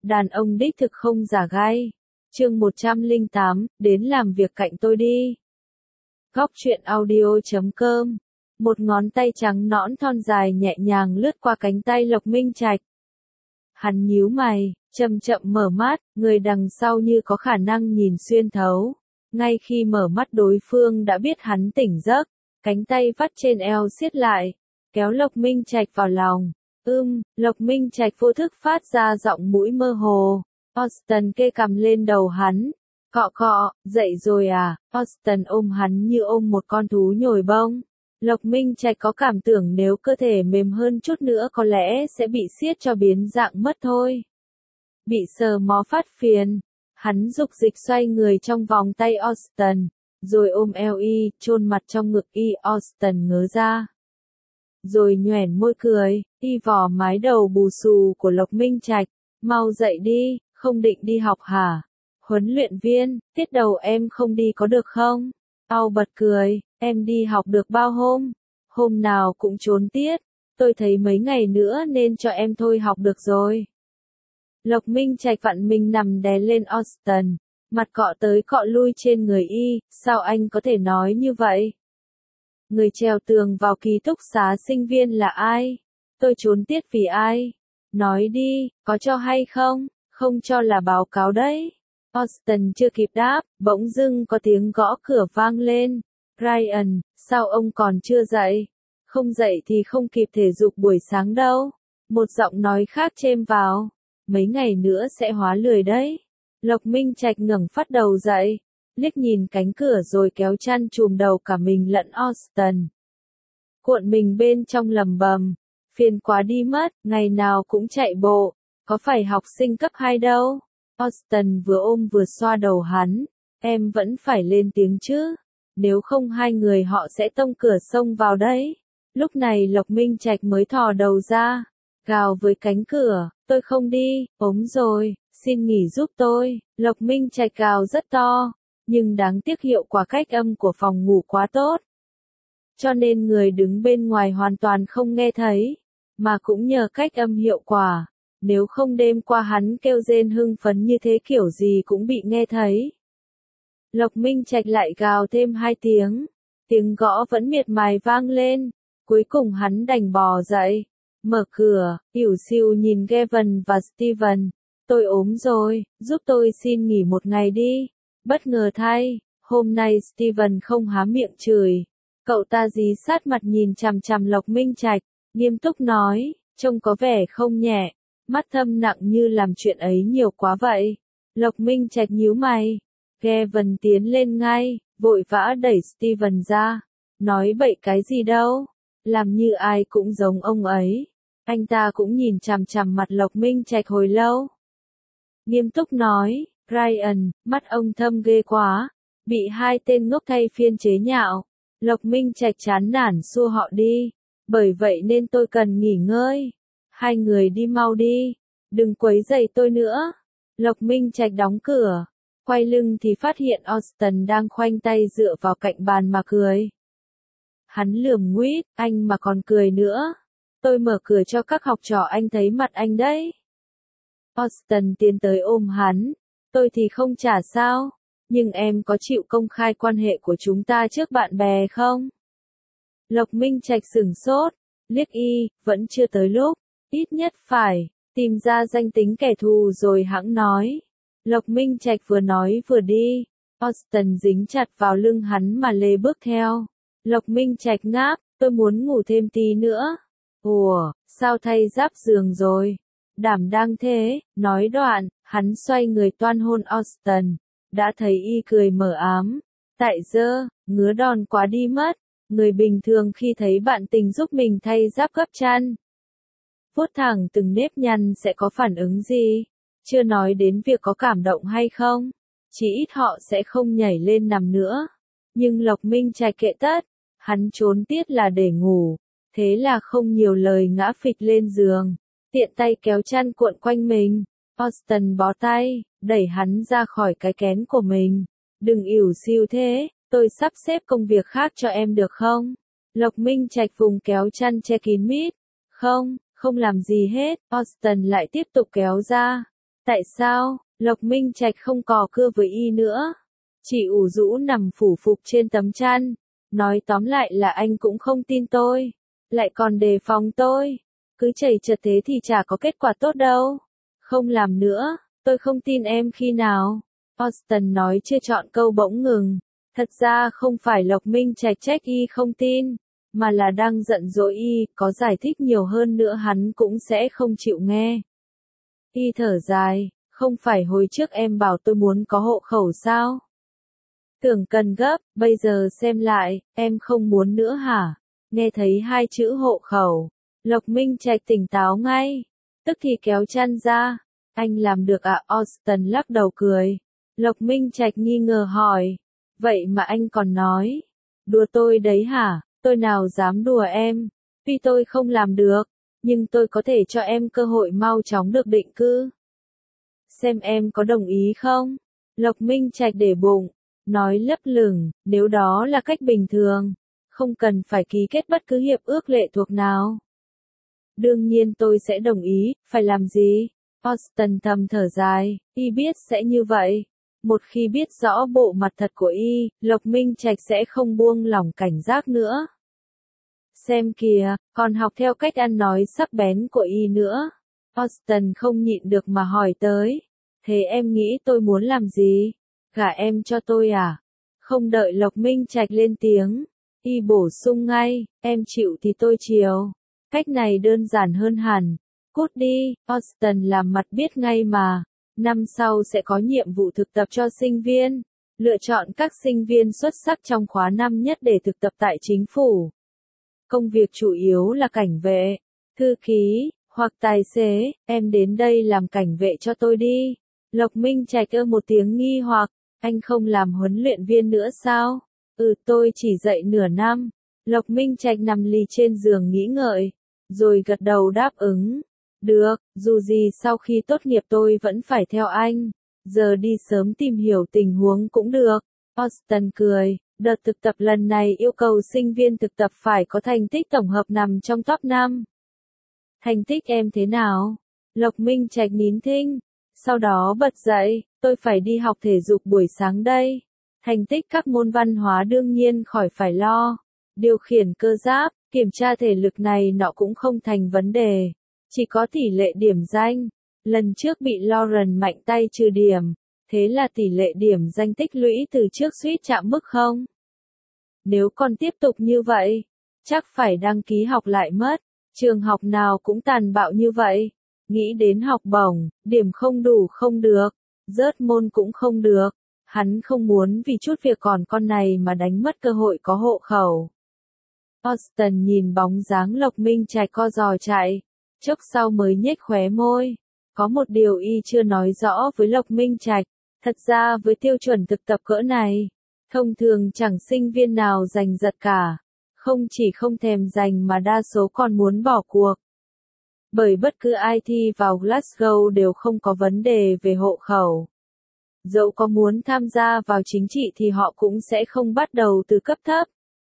Đàn ông đích thực không giả gai. Chương 108, đến làm việc cạnh tôi đi. Góc truyện audio.com. Một ngón tay trắng nõn thon dài nhẹ nhàng lướt qua cánh tay Lộc Minh Trạch. Hắn nhíu mày, chậm chậm mở mắt, người đằng sau như có khả năng nhìn xuyên thấu. Ngay khi mở mắt đối phương đã biết hắn tỉnh giấc, cánh tay vắt trên eo siết lại, kéo Lộc Minh Trạch vào lòng. Lộc Minh Trạch vô thức phát ra giọng mũi mơ hồ. Austin kê cằm lên đầu hắn. Cọ cọ, dậy rồi à? Austin ôm hắn như ôm một con thú nhồi bông. Lộc Minh Trạch có cảm tưởng nếu cơ thể mềm hơn chút nữa có lẽ sẽ bị siết cho biến dạng mất thôi. Bị sờ mó phát phiền, hắn dục dịch xoay người trong vòng tay Austin, rồi ôm eo y, chôn mặt trong ngực y. Austin ngớ ra, rồi nhoẻn môi cười, y vò mái đầu bù xù của Lộc Minh Trạch. Mau dậy đi, không định đi học hả? Huấn luyện viên, tiết đầu em không đi có được không? Ao bật cười, em đi học được bao hôm? Hôm nào cũng trốn tiết, tôi thấy mấy ngày nữa nên cho em thôi học được rồi. Lộc Minh Trạch vặn mình nằm đè lên Austin, mặt cọ tới cọ lui trên người y. Sao anh có thể nói như vậy? Người trèo tường vào ký túc xá sinh viên là ai? Tôi trốn tiết vì ai? Nói đi, có cho hay không? Không cho là báo cáo đấy. Austin chưa kịp đáp, bỗng dưng có tiếng gõ cửa vang lên. Ryan, sao ông còn chưa dậy? Không dậy thì không kịp thể dục buổi sáng đâu. Một giọng nói khác chêm vào. Mấy ngày nữa sẽ hóa lười đấy. Lộc Minh Trạch ngẩng phát đầu dậy, liếc nhìn cánh cửa rồi kéo chăn trùm đầu cả mình lẫn Austin. Cuộn mình bên trong lầm bầm. Phiền quá đi mất, ngày nào cũng chạy bộ, có phải học sinh cấp 2 đâu. Austin vừa ôm vừa xoa đầu hắn, em vẫn phải lên tiếng chứ, nếu không hai người họ sẽ tông cửa xông vào đấy. Lúc này Lộc Minh Trạch mới thò đầu ra, gào với cánh cửa, tôi không đi, ốm rồi, xin nghỉ giúp tôi. Lộc Minh Trạch gào rất to, nhưng đáng tiếc hiệu quả cách âm của phòng ngủ quá tốt, cho nên người đứng bên ngoài hoàn toàn không nghe thấy. Mà cũng nhờ cách âm hiệu quả, nếu không đêm qua hắn kêu rên hưng phấn như thế kiểu gì cũng bị nghe thấy. Lộc Minh Trạch lại gào thêm 2 tiếng, tiếng gõ vẫn miệt mài vang lên, cuối cùng hắn đành bò dậy, mở cửa, ỉu xìu nhìn Gavin và Steven, tôi ốm rồi, giúp tôi xin nghỉ một ngày đi. Bất ngờ thay, hôm nay Steven không há miệng chửi, cậu ta dí sát mặt nhìn chằm chằm Lộc Minh Trạch. Nghiêm túc nói, trông có vẻ không nhẹ, mắt thâm nặng như làm chuyện ấy nhiều quá vậy. Lộc Minh Trạch nhíu mày, Gavin tiến lên ngay, vội vã đẩy Steven ra, nói bậy cái gì đâu, làm như ai cũng giống ông ấy. Anh ta cũng nhìn chằm chằm mặt Lộc Minh Trạch hồi lâu. Nghiêm túc nói, Ryan, mắt ông thâm ghê quá, bị hai tên ngốc thay phiên chế nhạo. Lộc Minh Trạch chán nản xua họ đi. Bởi vậy nên tôi cần nghỉ ngơi. Hai người đi mau đi, đừng quấy rầy tôi nữa. Lộc Minh Trạch đóng cửa, quay lưng thì phát hiện Austin đang khoanh tay dựa vào cạnh bàn mà cười. Hắn lườm nguýt, anh mà còn cười nữa, tôi mở cửa cho các học trò anh thấy mặt anh đấy. Austin tiến tới ôm hắn, tôi thì không trả sao, nhưng em có chịu công khai quan hệ của chúng ta trước bạn bè không? Lộc Minh Trạch sửng sốt, liếc y, vẫn chưa tới lúc, ít nhất phải tìm ra danh tính kẻ thù rồi hẵng nói. Lộc Minh Trạch vừa nói vừa đi, Austin dính chặt vào lưng hắn mà lê bước theo. Lộc Minh Trạch ngáp, tôi muốn ngủ thêm tí nữa. Ủa, sao thay giáp giường rồi? Đảm đang thế, nói đoạn, hắn xoay người toan hôn Austin, đã thấy y cười mờ ám. Tại dơ, ngứa đòn quá đi mất. Người bình thường khi thấy bạn tình giúp mình thay giáp gấp chăn, vuốt thẳng từng nếp nhăn sẽ có phản ứng gì? Chưa nói đến việc có cảm động hay không, chỉ ít họ sẽ không nhảy lên nằm nữa. Nhưng Lộc Minh Trạch kệ tất, hắn trốn tiết là để ngủ, thế là không nhiều lời ngã phịch lên giường, tiện tay kéo chăn cuộn quanh mình. Austin bó tay, đẩy hắn ra khỏi cái kén của mình. Đừng ỉu xìu thế. Tôi sắp xếp công việc khác cho em được không? Lộc Minh Trạch vùng kéo chăn che kín mít. Không, không làm gì hết. Austin lại tiếp tục kéo ra. Tại sao? Lộc Minh Trạch không cò cưa với y nữa. Chỉ ủ rũ nằm phủ phục trên tấm chăn. Nói tóm lại là anh cũng không tin tôi. Lại còn đề phòng tôi. Cứ chảy chật thế thì chả có kết quả tốt đâu. Không làm nữa, tôi không tin em khi nào. Austin nói chưa chọn câu bỗng ngừng. Thật ra không phải Lộc Minh Trạch trách y không tin, mà là đang giận dỗi y, có giải thích nhiều hơn nữa hắn cũng sẽ không chịu nghe. Y thở dài, không phải hồi trước em bảo tôi muốn có hộ khẩu sao? Tưởng cần gấp, bây giờ xem lại, em không muốn nữa hả? Nghe thấy hai chữ hộ khẩu, Lộc Minh Trạch tỉnh táo ngay, tức thì kéo chăn ra. Anh làm được ạ? Austin lắc đầu cười. Lộc Minh Trạch nghi ngờ hỏi. Vậy mà anh còn nói. Đùa tôi đấy hả? Tôi nào dám đùa em. Tuy tôi không làm được, nhưng tôi có thể cho em cơ hội mau chóng được định cư. Xem em có đồng ý không? Lộc Minh Trạch để bụng, nói lấp lửng, nếu đó là cách bình thường, không cần phải ký kết bất cứ hiệp ước lệ thuộc nào. Đương nhiên tôi sẽ đồng ý, phải làm gì? Austin thầm thở dài, y biết sẽ như vậy. Một khi biết rõ bộ mặt thật của y, Lộc Minh Trạch sẽ không buông lỏng cảnh giác nữa. Xem kìa, còn học theo cách ăn nói sắc bén của y nữa. Austin không nhịn được mà hỏi tới. Thế em nghĩ tôi muốn làm gì? Gả em cho tôi à? Không đợi Lộc Minh Trạch lên tiếng, y bổ sung ngay, em chịu thì tôi chiều. Cách này đơn giản hơn hẳn. Cút đi, Austin làm mặt biết ngay mà. Năm sau sẽ có nhiệm vụ thực tập cho sinh viên. Lựa chọn các sinh viên xuất sắc trong khóa năm nhất để thực tập tại chính phủ. Công việc chủ yếu là cảnh vệ, thư ký, hoặc tài xế. Em đến đây làm cảnh vệ cho tôi đi. Lộc Minh Trạch ơ một tiếng nghi hoặc. Anh không làm huấn luyện viên nữa sao? Tôi chỉ dạy nửa năm. Lộc Minh Trạch nằm lì trên giường nghĩ ngợi, rồi gật đầu đáp ứng. Được, dù gì sau khi tốt nghiệp tôi vẫn phải theo anh. Giờ đi sớm tìm hiểu tình huống cũng được. Austin cười, đợt thực tập lần này yêu cầu sinh viên thực tập phải có thành tích tổng hợp nằm trong top 5. Thành tích em thế nào? Lộc Minh Trạch nín thinh, sau đó bật dậy, tôi phải đi học thể dục buổi sáng đây. Thành tích các môn văn hóa đương nhiên khỏi phải lo. Điều khiển cơ giáp, kiểm tra thể lực này nọ cũng không thành vấn đề. Chỉ có tỷ lệ điểm danh. Lần trước bị Lauren mạnh tay trừ điểm. Thế là tỷ lệ điểm danh tích lũy từ trước suýt chạm mức không. Nếu còn tiếp tục như vậy, chắc phải đăng ký học lại mất. Trường học nào cũng tàn bạo như vậy. Nghĩ đến học bổng, điểm không đủ không được. Rớt môn cũng không được. Hắn không muốn vì chút việc còn con này mà đánh mất cơ hội có hộ khẩu. Austin nhìn bóng dáng Lộc Minh Trạch co giò chạy. Chốc sau mới nhếch khóe môi. Có một điều y chưa nói rõ với Lộc Minh Trạch. Thật ra với tiêu chuẩn thực tập cỡ này, thông thường chẳng sinh viên nào giành giật cả. Không chỉ không thèm giành mà đa số còn muốn bỏ cuộc. Bởi bất cứ ai thi vào Glasgow đều không có vấn đề về hộ khẩu. Dẫu có muốn tham gia vào chính trị thì họ cũng sẽ không bắt đầu từ cấp thấp.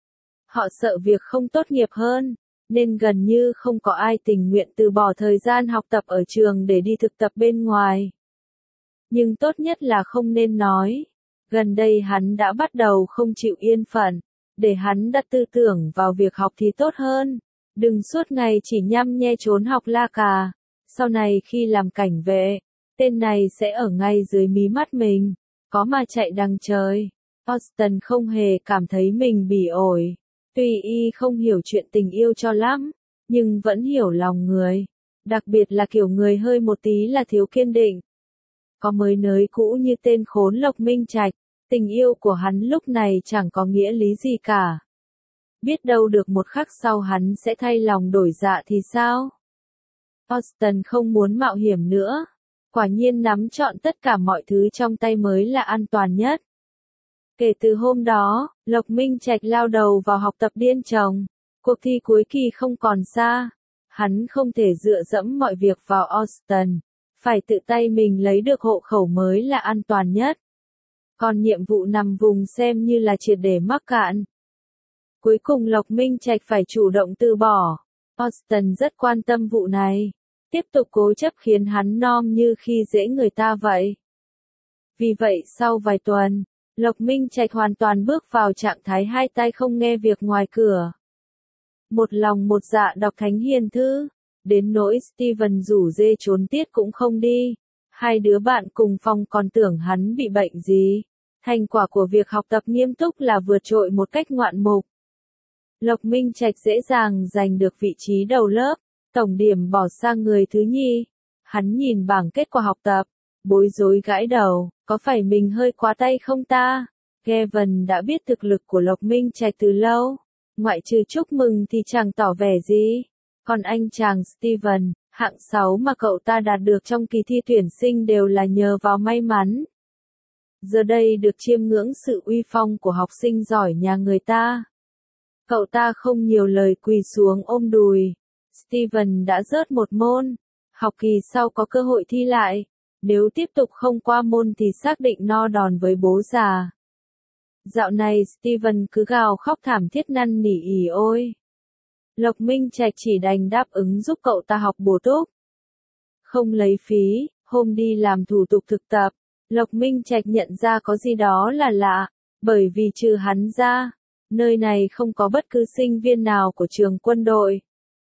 Họ sợ việc không tốt nghiệp hơn, nên gần như không có ai tình nguyện từ bỏ thời gian học tập ở trường để đi thực tập bên ngoài. Nhưng tốt nhất là không nên nói. Gần đây hắn đã bắt đầu không chịu yên phận, để hắn đặt tư tưởng vào việc học thì tốt hơn. Đừng suốt ngày chỉ nhăm nhe trốn học la cà. Sau này khi làm cảnh vệ, tên này sẽ ở ngay dưới mí mắt mình. Có mà chạy đằng trời. Austin không hề cảm thấy mình bỉ ổi. Tuy y không hiểu chuyện tình yêu cho lắm, nhưng vẫn hiểu lòng người. Đặc biệt là kiểu người hơi một tí là thiếu kiên định. Có mới nới cũ như tên khốn Lộc Minh Trạch, tình yêu của hắn lúc này chẳng có nghĩa lý gì cả. Biết đâu được một khắc sau hắn sẽ thay lòng đổi dạ thì sao? Austin không muốn mạo hiểm nữa. Quả nhiên nắm trọn tất cả mọi thứ trong tay mới là an toàn nhất. Kể từ hôm đó, Lộc Minh Trạch lao đầu vào học tập điên chồng. Cuộc thi cuối kỳ không còn xa. Hắn không thể dựa dẫm mọi việc vào Austin. Phải tự tay mình lấy được hộ khẩu mới là an toàn nhất. Còn nhiệm vụ nằm vùng xem như là triệt để mắc cạn. Cuối cùng Lộc Minh Trạch phải chủ động từ bỏ. Austin rất quan tâm vụ này. tiếp tục cố chấp khiến hắn nom như khi dễ người ta vậy. Vì vậy sau vài tuần, Lộc Minh Trạch hoàn toàn bước vào trạng thái hai tay không nghe việc ngoài cửa. Một lòng một dạ đọc thánh hiền thư, đến nỗi Steven rủ dê trốn tiết cũng không đi. Hai đứa bạn cùng phòng còn tưởng hắn bị bệnh gì. Thành quả của việc học tập nghiêm túc là vượt trội một cách ngoạn mục. Lộc Minh Trạch dễ dàng giành được vị trí đầu lớp, tổng điểm bỏ sang người thứ nhì. Hắn nhìn bảng kết quả học tập, bối rối gãi đầu, có phải mình hơi quá tay không ta? Kevin đã biết thực lực của Lộc Minh Trạch từ lâu, ngoại trừ chúc mừng thì chẳng tỏ vẻ gì. Còn anh chàng Steven, hạng 6 mà cậu ta đạt được trong kỳ thi tuyển sinh đều là nhờ vào may mắn. Giờ đây được chiêm ngưỡng sự uy phong của học sinh giỏi nhà người ta. Cậu ta không nhiều lời quỳ xuống ôm đùi. Steven đã rớt một môn. Học kỳ sau có cơ hội thi lại. Nếu tiếp tục không qua môn thì xác định no đòn với bố già. Dạo này Steven cứ gào khóc thảm thiết năn nỉ ỉ ôi. Lộc Minh Trạch chỉ đành đáp ứng giúp cậu ta học bổ túc. Không lấy phí, hôm đi làm thủ tục thực tập, Lộc Minh Trạch nhận ra có gì đó là lạ, bởi vì trừ hắn ra, nơi này không có bất cứ sinh viên nào của trường quân đội.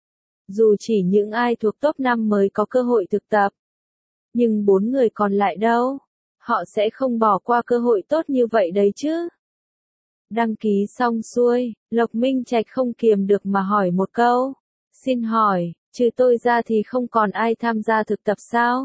Dù chỉ những ai thuộc top 5 mới có cơ hội thực tập. Nhưng 4 người còn lại đâu? Họ sẽ không bỏ qua cơ hội tốt như vậy đấy chứ. Đăng ký xong xuôi, Lộc Minh Trạch không kiềm được mà hỏi một câu. Xin hỏi, trừ tôi ra thì không còn ai tham gia thực tập sao?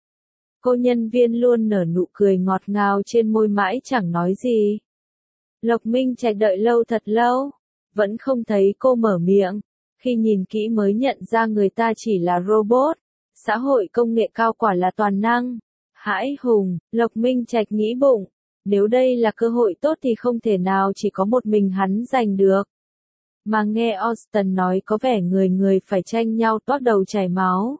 Cô nhân viên luôn nở nụ cười ngọt ngào trên môi mãi chẳng nói gì. Lộc Minh Trạch đợi lâu thật lâu, vẫn không thấy cô mở miệng. Khi nhìn kỹ mới nhận ra người ta chỉ là robot. Xã hội công nghệ cao quả là toàn năng. Hãi hùng, Lộc Minh Trạch nghĩ bụng. Nếu đây là cơ hội tốt thì không thể nào chỉ có một mình hắn giành được. Mà nghe Austin nói có vẻ người người phải tranh nhau toát đầu chảy máu.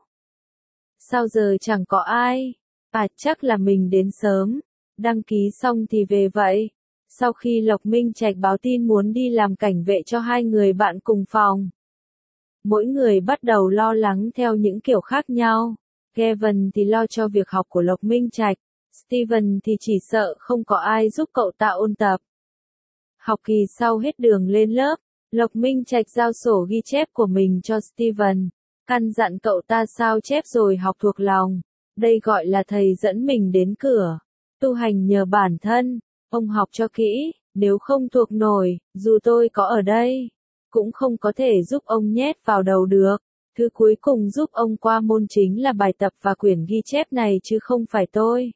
Sao giờ chẳng có ai? À chắc là mình đến sớm. Đăng ký xong thì về vậy. Sau khi Lộc Minh Trạch báo tin muốn đi làm cảnh vệ cho hai người bạn cùng phòng. Mỗi người bắt đầu lo lắng theo những kiểu khác nhau. Kevin thì lo cho việc học của Lộc Minh Trạch. Steven thì chỉ sợ không có ai giúp cậu ta ôn tập. Học kỳ sau hết đường lên lớp, Lộc Minh Trạch giao sổ ghi chép của mình cho Steven, căn dặn cậu ta sao chép rồi học thuộc lòng. Đây gọi là thầy dẫn mình đến cửa. Tu hành nhờ bản thân, ông học cho kỹ, nếu không thuộc nổi, dù tôi có ở đây, cũng không có thể giúp ông nhét vào đầu được. Thứ cuối cùng giúp ông qua môn chính là bài tập và quyển ghi chép này chứ không phải tôi.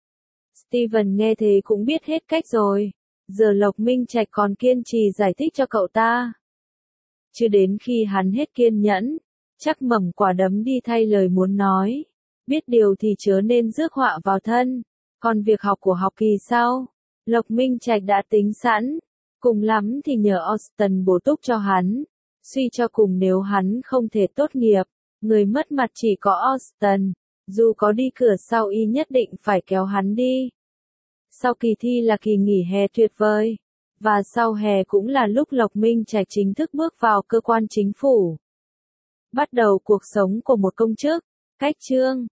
Steven nghe thế cũng biết hết cách rồi. Giờ Lộc Minh Trạch còn kiên trì giải thích cho cậu ta. Chứ đến khi hắn hết kiên nhẫn, chắc mầm quả đấm đi thay lời muốn nói. Biết điều thì chớ nên rước họa vào thân. Còn việc học của học kỳ sau, Lộc Minh Trạch đã tính sẵn. Cùng lắm thì nhờ Austin bổ túc cho hắn. Suy cho cùng nếu hắn không thể tốt nghiệp, người mất mặt chỉ có Austin. Dù có đi cửa sau y nhất định phải kéo hắn đi. Sau kỳ thi là kỳ nghỉ hè tuyệt vời. Và sau hè cũng là lúc Lộc Minh Trạch chính thức bước vào cơ quan chính phủ. Bắt đầu cuộc sống của một công chức. Cách chương